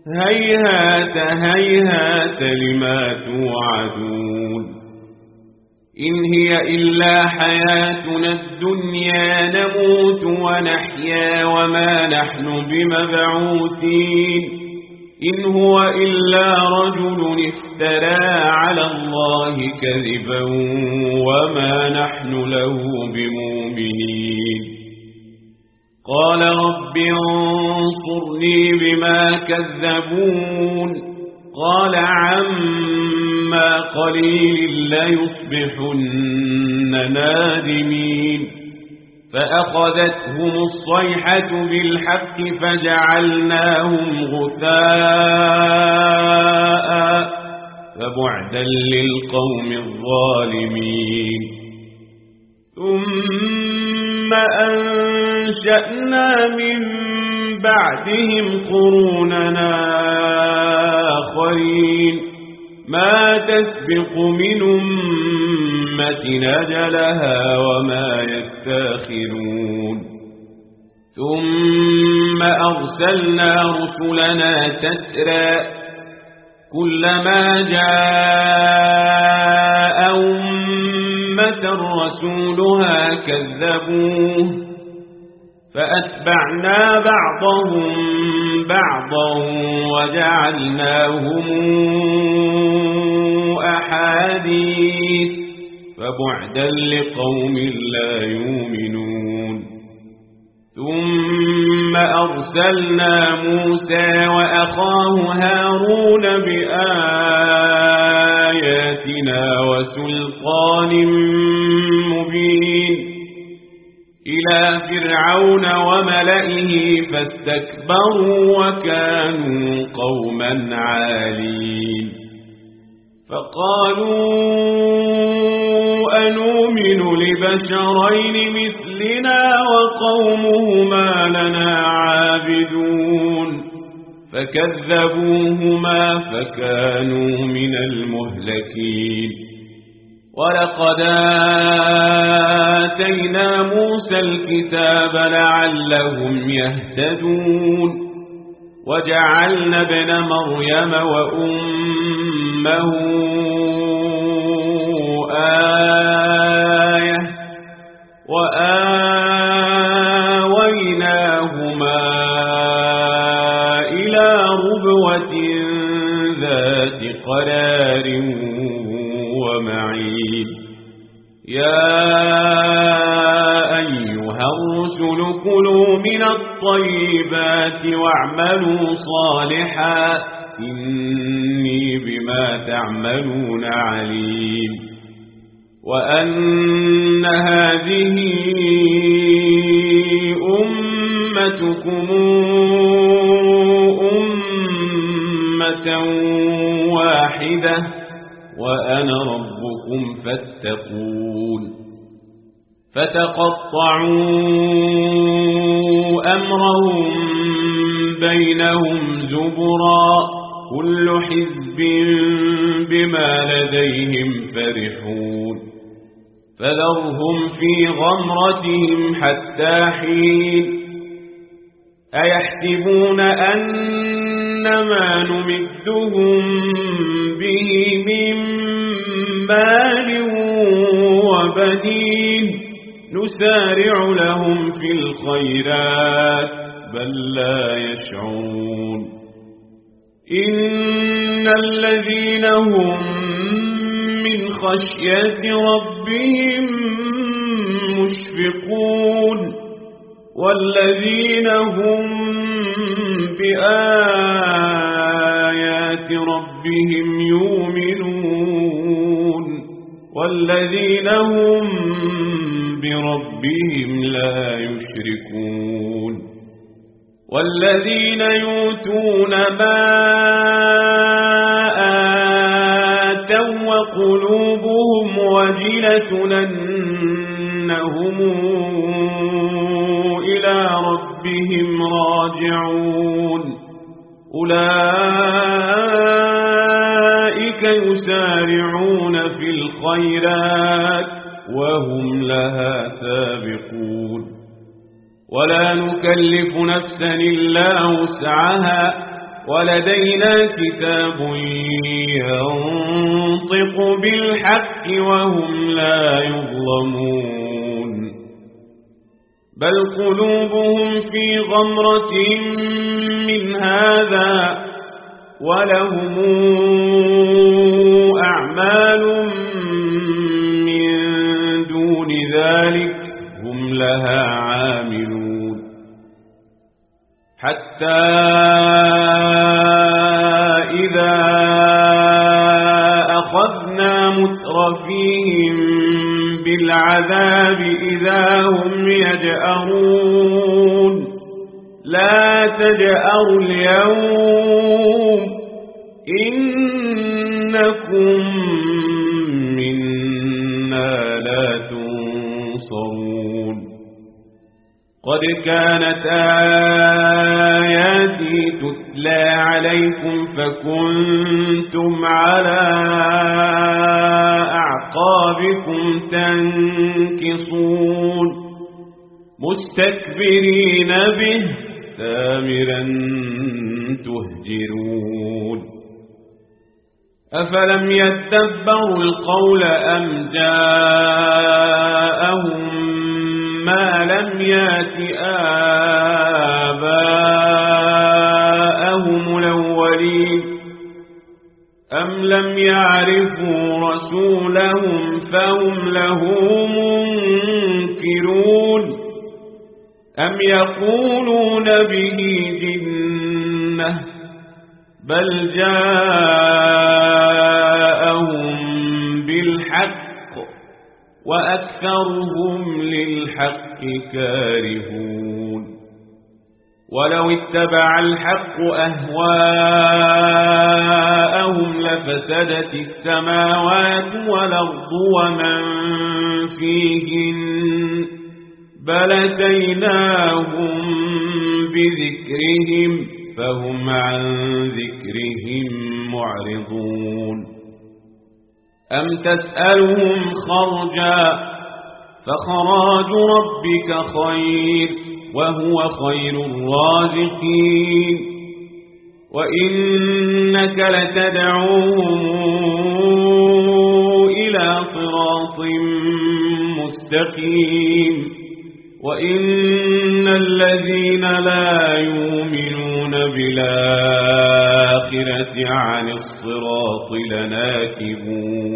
هيهات هيهات لما توعدون إن هي إلا حياتنا الدنيا نموت ونحيا وما نحن بمبعوثين إن هو إلا رجل افترى على الله كذبا وما نحن له بمؤمنين قال رب انصرني بما كذبون قال عما قليل ليصبحن نادمين فأخذتهم الصيحة بالحق فجعلناهم غثاء فبعدا للقوم الظالمين ثم أنشأنا من بعدهم قروننا آخرين ما تسبق من أمة أجلها وما يستاخرون ثم أرسلنا رسلنا تترى كلما جاء أمة رسولها كذبوه فأتبعنا بعضهم بعضا وجعلناهم أحاديث فبعدا لقوم لا يؤمنون ثم أرسلنا موسى وأخاه هارون بآياتنا وسلطان مبين إلى فرعون وملئه فاستكبروا وكانوا قوما عالين فقالوا أنؤمن لبشرين مثلنا وقومهما لنا عابدون فكذبوهما فكانوا من المهلكين ولقد آتينا موسى الكتاب لعلهم يهتدون وجعلنا ابن مريم وأمه آية وآويناهما إلى ربوة ذات قرار ومعين يا أيها الرسل كلوا من الطيبات واعملوا صالحا إني بما تعملون عليم وأن هذه أمتكم أمة واحدة وأنا ربكم فاتقون فتقطعوا أمرهم بينهم زبرا كل حزب بما لديهم فرحون فذرهم في غمرتهم حتى حين أيحسبون أنما نمدهم به من مال وبنين نسارع لهم في الخيرات بل لا يشعرون إن الذين هم من خشية ربهم مشفقون والذين هم بآيات ربهم يؤمنون والذين هم بربهم لا يشركون والذين يؤتون ما آتوا وقلوبهم وجلة أنهم إلى ربهم راجعون أولئك يسارعون في الخيرات وهم لها سابقون ولا نكلف نفسا إلا وسعها ولدينا كتاب ينطق بالحق وهم لا يظلمون بل قلوبهم في غمرة من هذا ولهم أعمال من دون ذلك هم لها عاملون حتى إذا أخذنا مترفيهم بالعذاب إذا هم يجأرون لا تجأروا اليوم إنكم منا لا تنصرون قد كانت آياتي تتلى عليكم فكنتم على أعقابكم تنكصون مستكبرين به سامرا تهجرون أفلم يتدبروا القول أم جاءهم ما لم يات آباءهم الأولين أم لم يعرفوا رسولهم فهم له منكرون أم يقولون به جنة بل جاءهم بالحق وأكثرهم للحق كارهون ولو اتبع الحق أهواءهم لفسدت السماوات والأرض ومن فيهن بل أتيناهم بذكرهم فهم عن ذكرهم معرضون أم تسألهم خرجا فخراج ربك خير وهو خير الرازقين وإنك لتدعوهم إلى صراط مستقيم وإن الذين لا يؤمنون بالآخرة عن الصراط لناكبون